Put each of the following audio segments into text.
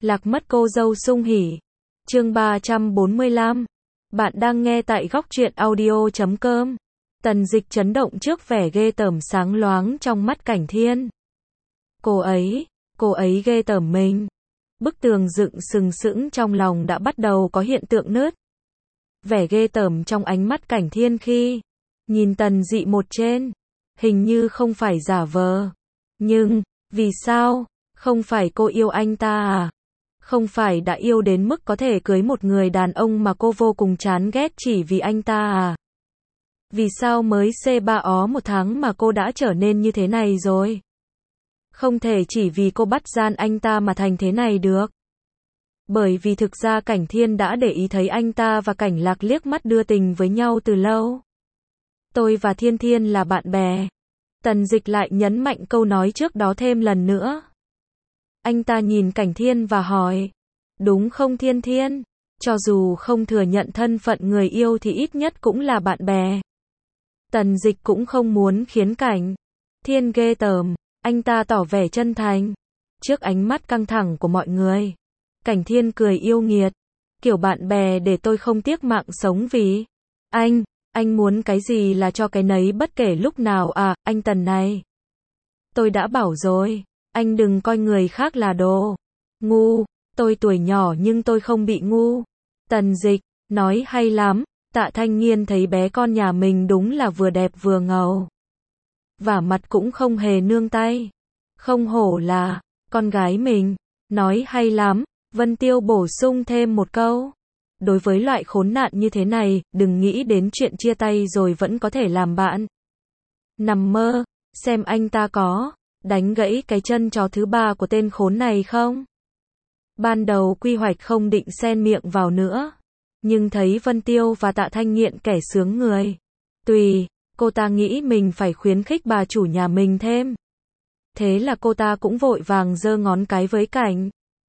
Lạc mất cô dâu sung hỉ. Chương 345. Bạn đang nghe tại góc truyện audio.com. Tần Dịch chấn động trước vẻ ghê tởm sáng loáng trong mắt Cảnh Thiên. Cô ấy ghê tởm mình. Bức tường dựng sừng sững trong lòng đã bắt đầu có hiện tượng nứt. Vẻ ghê tởm trong ánh mắt Cảnh Thiên khi nhìn Tần Dị một trên, hình như không phải giả vờ. Nhưng, vì sao? Không phải cô yêu anh ta à? Không phải đã yêu đến mức có thể cưới một người đàn ông mà cô vô cùng chán ghét chỉ vì anh ta à? Vì sao mới C3 ó một tháng mà cô đã trở nên như thế này rồi? Không thể chỉ vì cô bắt gian anh ta mà thành thế này được. Bởi vì thực ra Cảnh Thiên đã để ý thấy anh ta và Cảnh Lạc liếc mắt đưa tình với nhau từ lâu. Tôi và Thiên Thiên là bạn bè. Tần Dịch lại nhấn mạnh câu nói trước đó thêm lần nữa. Anh ta nhìn Cảnh Thiên và hỏi. Đúng không Thiên Thiên? Cho dù không thừa nhận thân phận người yêu thì ít nhất cũng là bạn bè. Tần Dịch cũng không muốn khiến Cảnh Thiên ghê tởm. Anh ta tỏ vẻ chân thành. Trước ánh mắt căng thẳng của mọi người, Cảnh Thiên cười yêu nghiệt. Kiểu bạn bè để tôi không tiếc mạng sống vì anh muốn cái gì là cho cái nấy bất kể lúc nào à, anh Tần này. Tôi đã bảo rồi, anh đừng coi người khác là đồ ngu, tôi tuổi nhỏ nhưng tôi không bị ngu. Tần Dịch, nói hay lắm, Tạ Thanh Nghiên thấy bé con nhà mình đúng là vừa đẹp vừa ngầu. Vả mặt cũng không hề nương tay. Không hổ là con gái mình, nói hay lắm. Vân Tiêu bổ sung thêm một câu. Đối với loại khốn nạn như thế này, đừng nghĩ đến chuyện chia tay rồi vẫn có thể làm bạn. Nằm mơ, xem anh ta có đánh gãy cái chân chó thứ ba của tên khốn này không? Ban đầu quy hoạch không định xen miệng vào nữa, nhưng thấy Vân Tiêu và Tạ Thanh Nghiện kẻ sướng người. Cô ta nghĩ mình phải khuyến khích bà chủ nhà mình thêm. Thế là cô ta cũng vội vàng giơ ngón cái với Cảnh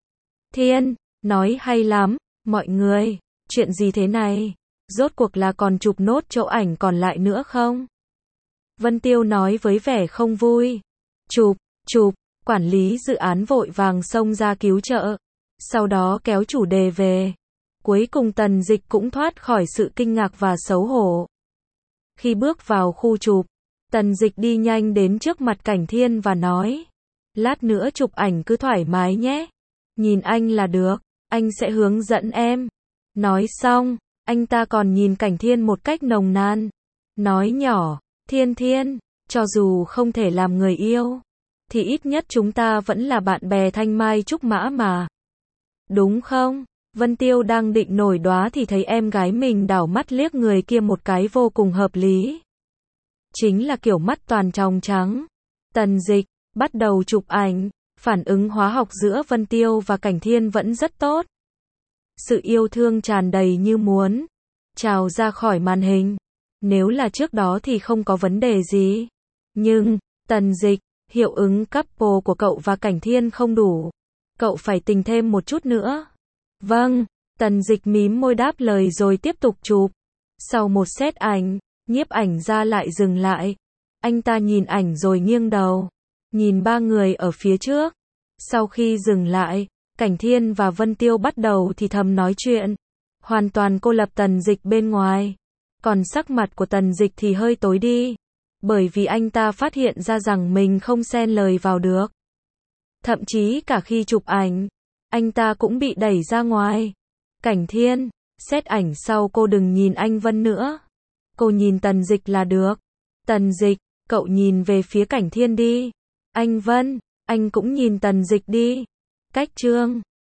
Thiên, nói hay lắm, mọi người, chuyện gì thế này? Rốt cuộc là còn chụp nốt chỗ ảnh còn lại nữa không? Vân Tiêu nói với vẻ không vui. Chụp, quản lý dự án vội vàng xông ra cứu trợ. Sau đó kéo chủ đề về. Cuối cùng Tần Dịch cũng thoát khỏi sự kinh ngạc và xấu hổ. Khi bước vào khu chụp, Tần Dịch đi nhanh đến trước mặt Cảnh Thiên và nói. Lát nữa chụp ảnh cứ thoải mái nhé. Nhìn anh là được, anh sẽ hướng dẫn em. Nói xong, anh ta còn nhìn Cảnh Thiên một cách nồng nàn. Nói nhỏ, Thiên, cho dù không thể làm người yêu, thì ít nhất chúng ta vẫn là bạn bè thanh mai trúc mã mà. Đúng không? Vân Tiêu đang định nổi đoá thì thấy em gái mình đảo mắt liếc người kia một cái vô cùng hợp lý. Chính là kiểu mắt toàn tròng trắng. Tần Dịch bắt đầu chụp ảnh. Phản ứng hóa học giữa Vân Tiêu và Cảnh Thiên vẫn rất tốt. Sự yêu thương tràn đầy như muốn trào ra khỏi màn hình. Nếu là trước đó thì không có vấn đề gì. Nhưng, Tần Dịch, hiệu ứng couple của cậu và Cảnh Thiên không đủ. Cậu phải tình thêm một chút nữa. Vâng, Tần Dịch mím môi đáp lời rồi tiếp tục chụp. Sau một set ảnh, nhiếp ảnh ra lại dừng lại. Anh ta nhìn ảnh rồi nghiêng đầu. Nhìn ba người ở phía trước. Sau khi dừng lại, Cảnh Thiên và Vân Tiêu bắt đầu thì thầm nói chuyện. Hoàn toàn cô lập Tần Dịch bên ngoài. Còn sắc mặt của Tần Dịch thì hơi tối đi. Bởi vì anh ta phát hiện ra rằng mình không xen lời vào được. Thậm chí cả khi chụp ảnh, anh ta cũng bị đẩy ra ngoài. Cảnh Thiên, xét ảnh sau cô đừng nhìn anh Vân nữa. Cô nhìn Tần Dịch là được. Tần Dịch, cậu nhìn về phía Cảnh Thiên đi. Anh Vân, anh cũng nhìn Tần Dịch đi. Cách chương